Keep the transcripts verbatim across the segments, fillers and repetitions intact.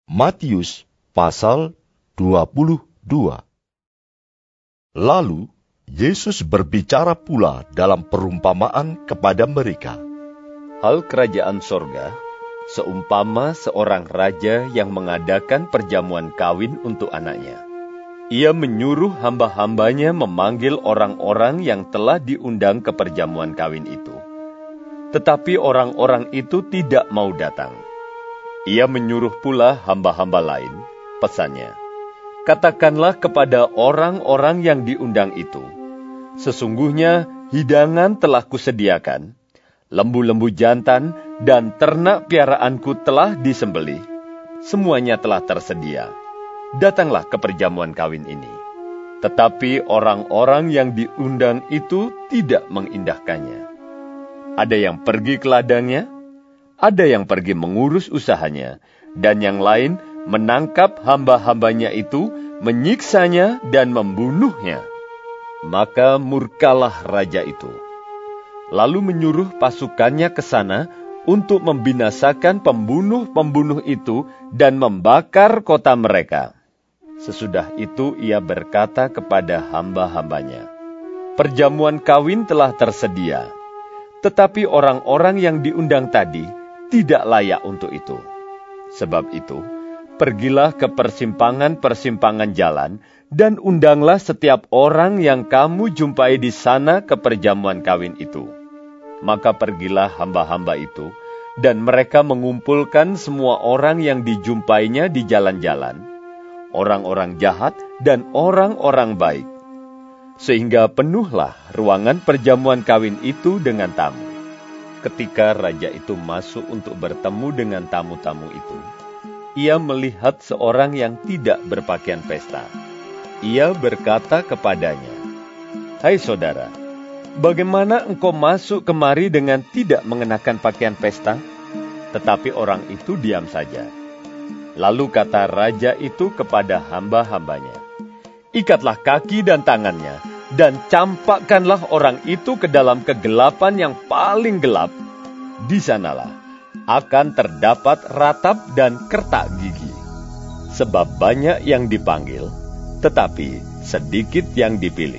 Matius pasal dua puluh dua. Lalu Yesus berbicara pula dalam perumpamaan kepada mereka. Hal kerajaan sorga seumpama seorang raja yang mengadakan perjamuan kawin untuk anaknya. Ia menyuruh hamba-hambanya memanggil orang-orang yang telah diundang ke perjamuan kawin itu. Tetapi orang-orang itu tidak mau datang. Ia menyuruh pula hamba-hamba lain, pesannya, katakanlah kepada orang-orang yang diundang itu, sesungguhnya hidangan telah kusediakan, lembu-lembu jantan dan ternak piaraanku telah disembelih, semuanya telah tersedia. Datanglah ke perjamuan kawin ini. Tetapi orang-orang yang diundang itu tidak mengindahkannya. Ada yang pergi ke ladangnya, ada yang pergi mengurus usahanya, dan yang lain menangkap hamba-hambanya itu, menyiksanya dan membunuhnya. Maka murkalah raja itu. Lalu menyuruh pasukannya ke sana untuk membinasakan pembunuh-pembunuh itu dan membakar kota mereka. Sesudah itu ia berkata kepada hamba-hambanya, perjamuan kawin telah tersedia, tetapi orang-orang yang diundang tadi tidak layak untuk itu. Sebab itu, pergilah ke persimpangan-persimpangan jalan dan undanglah setiap orang yang kamu jumpai di sana ke perjamuan kawin itu. Maka pergilah hamba-hamba itu, dan mereka mengumpulkan semua orang yang dijumpainya di jalan-jalan, orang-orang jahat dan orang-orang baik, sehingga penuhlah ruangan perjamuan kawin itu dengan tamu. Ketika raja itu masuk untuk bertemu dengan tamu-tamu itu, ia melihat seorang yang tidak berpakaian pesta. Ia berkata kepadanya, hai saudara, bagaimana engkau masuk kemari dengan tidak mengenakan pakaian pesta? Tetapi orang itu diam saja. Lalu kata raja itu kepada hamba-hambanya, ikatlah kaki dan tangannya, dan campakkanlah orang itu ke dalam kegelapan yang paling gelap. Di sanalah akan terdapat ratap dan kertak gigi. Sebab banyak yang dipanggil, tetapi sedikit yang dipilih.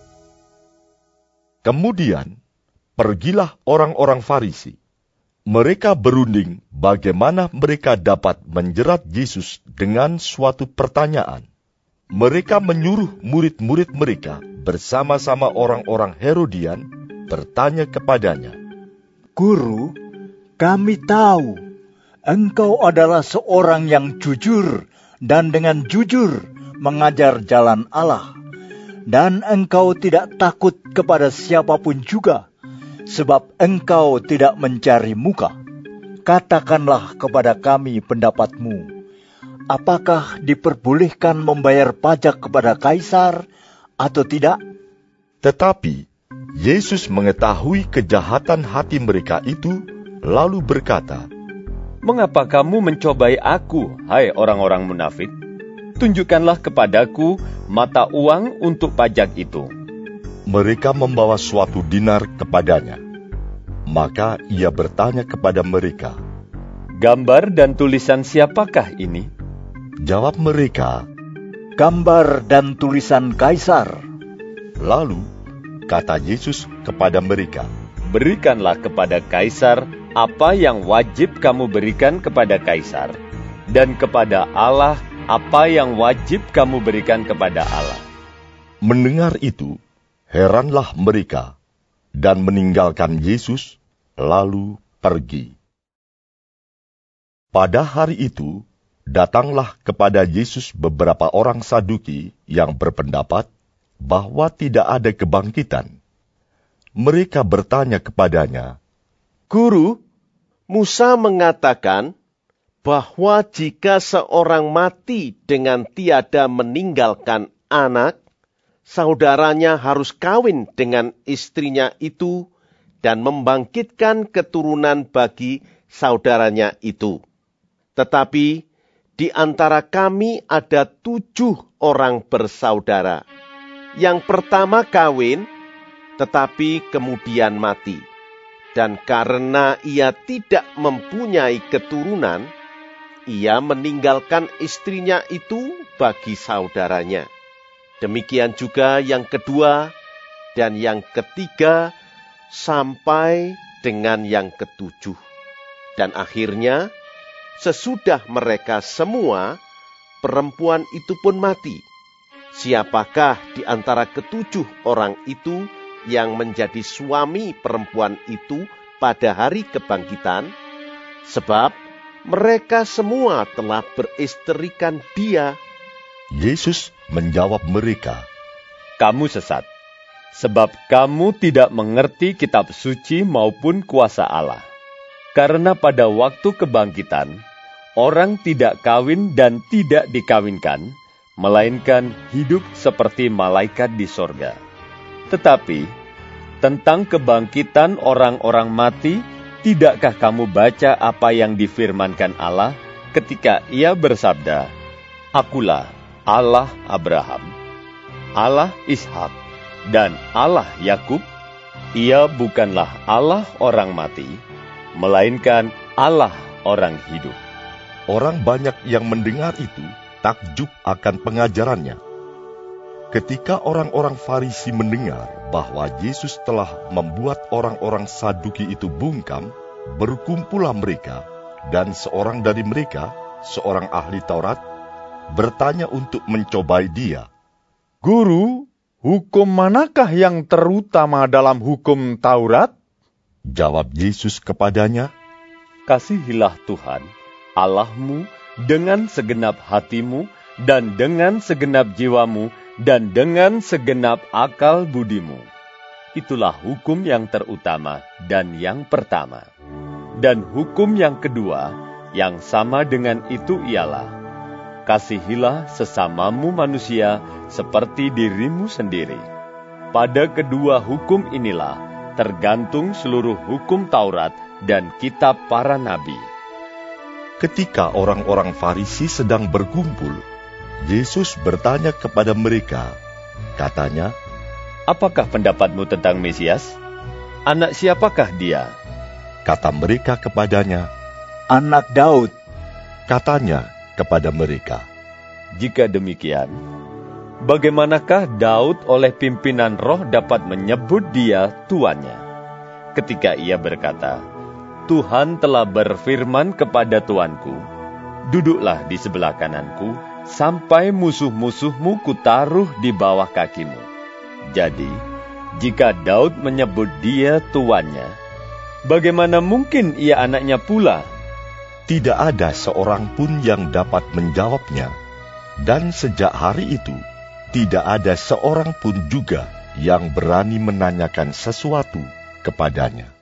Kemudian, pergilah orang-orang Farisi. Mereka berunding bagaimana mereka dapat menjerat Yesus dengan suatu pertanyaan. Mereka menyuruh murid-murid mereka bersama-sama orang-orang Herodian bertanya kepadanya, Guru, kami tahu engkau adalah seorang yang jujur dan dengan jujur mengajar jalan Allah, dan engkau tidak takut kepada siapapun juga, sebab engkau tidak mencari muka. Katakanlah kepada kami pendapatmu. Apakah diperbolehkan membayar pajak kepada Kaisar atau tidak? Tetapi Yesus mengetahui kejahatan hati mereka itu, lalu berkata, mengapa kamu mencobai aku, hai orang-orang munafik? Tunjukkanlah kepadaku mata uang untuk pajak itu. Mereka membawa suatu dinar kepadanya. Maka ia bertanya kepada mereka, gambar dan tulisan siapakah ini? Jawab mereka, gambar dan tulisan Kaisar. Lalu kata Yesus kepada mereka, berikanlah kepada Kaisar apa yang wajib kamu berikan kepada Kaisar, dan kepada Allah apa yang wajib kamu berikan kepada Allah. Mendengar itu, heranlah mereka, dan meninggalkan Yesus, lalu pergi. Pada hari itu, datanglah kepada Yesus beberapa orang Saduki yang berpendapat bahwa tidak ada kebangkitan. Mereka bertanya kepadanya, Guru, Musa mengatakan bahwa jika seorang mati dengan tiada meninggalkan anak, saudaranya harus kawin dengan istrinya itu dan membangkitkan keturunan bagi saudaranya itu. Tetapi di antara kami ada tujuh orang bersaudara. Yang pertama kawin, tetapi kemudian mati. Dan karena ia tidak mempunyai keturunan, ia meninggalkan istrinya itu bagi saudaranya. Demikian juga yang kedua dan yang ketiga sampai dengan yang ketujuh. Dan akhirnya, sesudah mereka semua, perempuan itu pun mati. Siapakah di antara ketujuh orang itu yang menjadi suami perempuan itu pada hari kebangkitan? Sebab mereka semua telah beristrikan dia. Yesus menjawab mereka, Kamu sesat, sebab kamu tidak mengerti kitab suci maupun kuasa Allah. Karena pada waktu kebangkitan, orang tidak kawin dan tidak dikawinkan, melainkan hidup seperti malaikat di sorga. Tetapi, tentang kebangkitan orang-orang mati, tidakkah kamu baca apa yang difirmankan Allah ketika ia bersabda, Akulah Allah Abraham, Allah Ishak, dan Allah Yakub? Ia bukanlah Allah orang mati, melainkan Allah orang hidup. Orang banyak yang mendengar itu takjub akan pengajarannya. Ketika orang-orang Farisi mendengar bahwa Yesus telah membuat orang-orang Saduki itu bungkam, berkumpullah mereka, dan seorang dari mereka, seorang ahli Taurat, bertanya untuk mencobai dia. Guru, hukum manakah yang terutama dalam hukum Taurat? Jawab Yesus kepadanya, Kasihilah Tuhan, Allahmu, dengan segenap hatimu, dan dengan segenap jiwamu, dan dengan segenap akal budimu. Itulah hukum yang terutama dan yang pertama. Dan hukum yang kedua, yang sama dengan itu ialah, Kasihilah sesamamu manusia seperti dirimu sendiri. Pada kedua hukum inilah tergantung seluruh hukum Taurat dan kitab para nabi. Ketika orang-orang Farisi sedang berkumpul, Yesus bertanya kepada mereka. Katanya, Apakah pendapatmu tentang Mesias? Anak siapakah dia? Kata mereka kepadanya, Anak Daud. Katanya kepada mereka, Jika demikian, bagaimanakah Daud oleh pimpinan roh dapat menyebut dia tuannya? Ketika ia berkata, Tuhan telah berfirman kepada tuanku, duduklah di sebelah kananku, sampai musuh-musuhmu kutaruh di bawah kakimu. Jadi, jika Daud menyebut dia tuannya, bagaimana mungkin ia anaknya pula? tidak ada seorang pun yang dapat menjawabnya. Dan sejak hari itu, tidak ada seorang pun juga yang berani menanyakan sesuatu kepadanya.